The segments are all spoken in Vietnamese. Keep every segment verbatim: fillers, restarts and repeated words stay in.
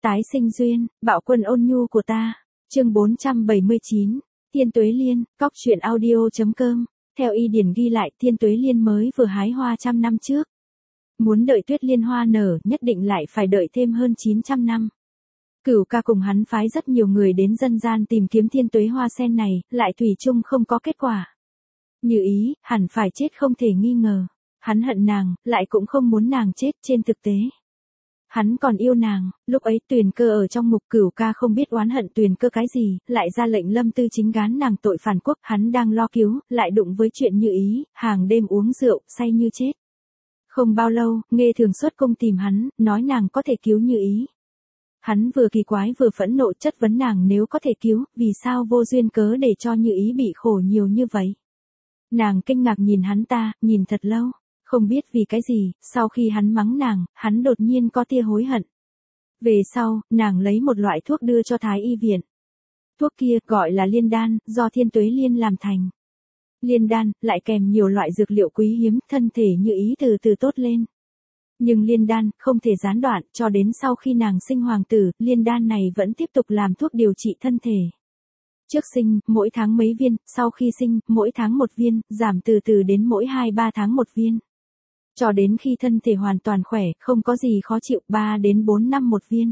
Tái sinh duyên, bạo quân ôn nhu của ta. Chương bốn trăm bảy mươi chín, Thiên Tuế Liên, cóc truyện audio.com. Theo y điển ghi lại, Thiên Tuế Liên mới vừa hái hoa trăm năm trước. Muốn đợi tuyết liên hoa nở, nhất định lại phải đợi thêm hơn chín trăm năm. Cửu ca cùng hắn phái rất nhiều người đến dân gian tìm kiếm thiên tuế hoa sen này, lại thủy chung không có kết quả. Như ý, hẳn phải chết không thể nghi ngờ. Hắn hận nàng, lại cũng không muốn nàng chết trên thực tế. Hắn còn yêu nàng, lúc ấy Tuyền Cơ ở trong ngục, Cửu ca không biết oán hận Tuyền Cơ cái gì, lại ra lệnh Lâm Tư Chính gán nàng tội phản quốc, hắn đang lo cứu, lại đụng với chuyện Như ý, hàng đêm uống rượu, say như chết. Không bao lâu, Nghê Thường xuất cung tìm hắn, nói nàng có thể cứu Như ý. Hắn vừa kỳ quái vừa phẫn nộ chất vấn nàng nếu có thể cứu, vì sao vô duyên cớ để cho Như ý bị khổ nhiều như vậy. Nàng kinh ngạc nhìn hắn ta, nhìn thật lâu, không biết vì cái gì, sau khi hắn mắng nàng, hắn đột nhiên có tia hối hận. Về sau, nàng lấy một loại thuốc đưa cho Thái y viện. Thuốc kia gọi là liên đan, do Thiên Tuế Liên làm thành. Liên đan, lại kèm nhiều loại dược liệu quý hiếm, thân thể Như ý từ từ tốt lên. Nhưng liên đan, không thể gián đoạn, cho đến sau khi nàng sinh hoàng tử, liên đan này vẫn tiếp tục làm thuốc điều trị thân thể. Trước sinh, mỗi tháng mấy viên, sau khi sinh, mỗi tháng một viên, giảm từ từ đến mỗi hai ba tháng một viên. Cho đến khi thân thể hoàn toàn khỏe, không có gì khó chịu, ba đến bốn năm một viên.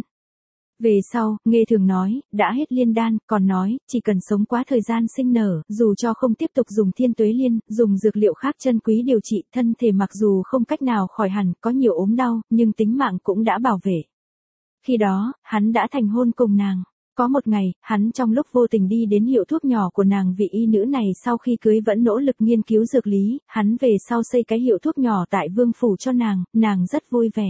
Về sau, Nghê Thường nói, đã hết liên đan, còn nói, chỉ cần sống quá thời gian sinh nở, dù cho không tiếp tục dùng Thiên Tuế Liên, dùng dược liệu khác chân quý điều trị, thân thể mặc dù không cách nào khỏi hẳn, có nhiều ốm đau, nhưng tính mạng cũng đã bảo vệ. Khi đó, hắn đã thành hôn cùng nàng. Có một ngày, hắn trong lúc vô tình đi đến hiệu thuốc nhỏ của nàng, vị y nữ này sau khi cưới vẫn nỗ lực nghiên cứu dược lý, hắn về sau xây cái hiệu thuốc nhỏ tại Vương Phủ cho nàng, nàng rất vui vẻ.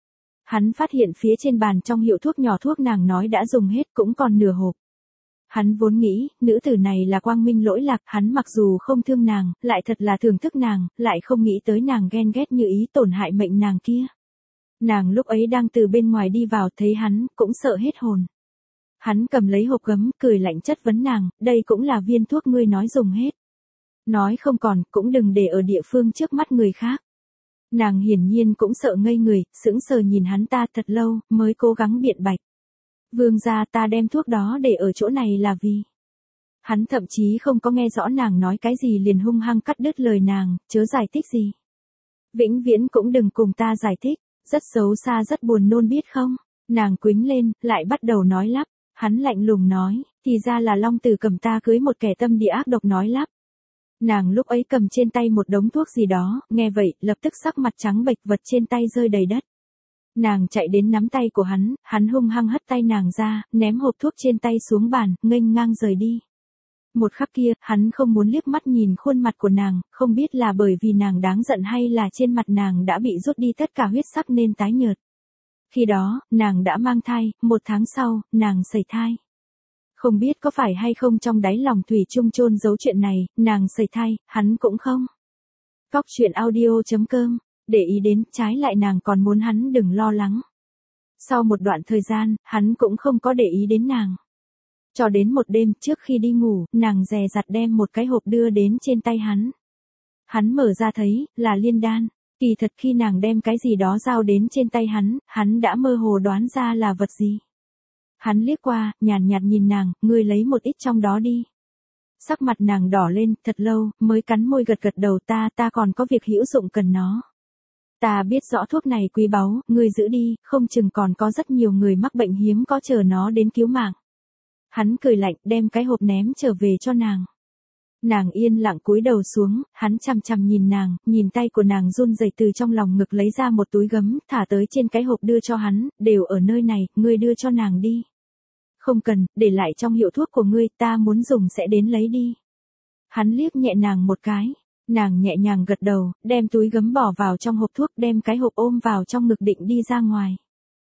Hắn phát hiện phía trên bàn trong hiệu thuốc nhỏ thuốc nàng nói đã dùng hết, cũng còn nửa hộp. Hắn vốn nghĩ, nữ tử này là quang minh lỗi lạc, hắn mặc dù không thương nàng, lại thật là thưởng thức nàng, lại không nghĩ tới nàng ghen ghét Như ý tổn hại mệnh nàng kia. Nàng lúc ấy đang từ bên ngoài đi vào, thấy hắn, cũng sợ hết hồn. Hắn cầm lấy hộp gấm, cười lạnh chất vấn nàng, đây cũng là viên thuốc ngươi nói dùng hết. Nói không còn, cũng đừng để ở địa phương trước mắt người khác. Nàng hiển nhiên cũng sợ ngây người, sững sờ nhìn hắn ta thật lâu, mới cố gắng biện bạch. Vương gia, ta đem thuốc đó để ở chỗ này là vì. Hắn thậm chí không có nghe rõ nàng nói cái gì liền hung hăng cắt đứt lời nàng, chớ giải thích gì. Vĩnh viễn cũng đừng cùng ta giải thích, rất xấu xa rất buồn nôn biết không. Nàng quĩnh lên, lại bắt đầu nói lắp. Hắn lạnh lùng nói, thì ra là Long Tử cầm ta cưới một kẻ tâm địa ác độc nói lắp. Nàng lúc ấy cầm trên tay một đống thuốc gì đó, nghe vậy, lập tức sắc mặt trắng bệch, vật trên tay rơi đầy đất. Nàng chạy đến nắm tay của hắn, hắn hung hăng hất tay nàng ra, ném hộp thuốc trên tay xuống bàn, nghênh ngang rời đi. Một khắc kia, hắn không muốn liếc mắt nhìn khuôn mặt của nàng, không biết là bởi vì nàng đáng giận hay là trên mặt nàng đã bị rút đi tất cả huyết sắc nên tái nhợt. Khi đó, nàng đã mang thai, một tháng sau, nàng sẩy thai. Không biết có phải hay không trong đáy lòng thủy chung chôn giấu chuyện này, nàng sẩy thai, hắn cũng không. Cóc truyện audio.com, để ý đến, trái lại nàng còn muốn hắn đừng lo lắng. Sau một đoạn thời gian, hắn cũng không có để ý đến nàng. Cho đến một đêm, trước khi đi ngủ, nàng dè dặt đem một cái hộp đưa đến trên tay hắn. Hắn mở ra thấy, là liên đan. Kỳ thật khi nàng đem cái gì đó giao đến trên tay hắn, hắn đã mơ hồ đoán ra là vật gì. Hắn liếc qua, nhàn nhạt nhìn nàng, ngươi lấy một ít trong đó đi. Sắc mặt nàng đỏ lên, thật lâu, mới cắn môi gật gật đầu, ta, ta còn có việc hữu dụng cần nó. Ta biết rõ thuốc này quý báu, ngươi giữ đi, không chừng còn có rất nhiều người mắc bệnh hiếm có chờ nó đến cứu mạng. Hắn cười lạnh, đem cái hộp ném trở về cho nàng. Nàng yên lặng cúi đầu xuống, hắn chằm chằm nhìn nàng, nhìn tay của nàng run rẩy từ trong lòng ngực lấy ra một túi gấm, thả tới trên cái hộp đưa cho hắn, đều ở nơi này, ngươi đưa cho nàng đi. Không cần, để lại trong hiệu thuốc của ngươi, ta muốn dùng sẽ đến lấy đi. Hắn liếc nhẹ nàng một cái, nàng nhẹ nhàng gật đầu, đem túi gấm bỏ vào trong hộp thuốc, đem cái hộp ôm vào trong ngực định đi ra ngoài.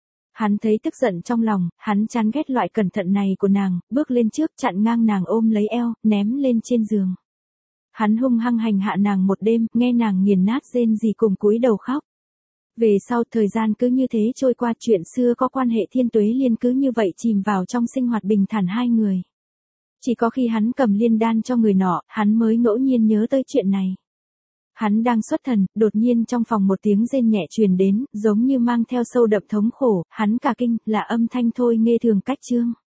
Hắn thấy tức giận trong lòng, hắn chán ghét loại cẩn thận này của nàng, bước lên trước chặn ngang nàng ôm lấy eo, ném lên trên giường. Hắn hung hăng hành hạ nàng một đêm, nghe nàng nghiền nát rên rỉ cùng cúi đầu khóc. Về sau thời gian cứ như thế trôi qua, chuyện xưa có quan hệ Thiên Tuế Liên cứ như vậy chìm vào trong sinh hoạt bình thản hai người. Chỉ có khi hắn cầm liên đan cho người nọ, hắn mới ngẫu nhiên nhớ tới chuyện này. Hắn đang xuất thần, đột nhiên trong phòng một tiếng rên nhẹ truyền đến, giống như mang theo sâu đậm thống khổ, hắn cả kinh, là âm thanh Thôi Nghê thường cách Trương.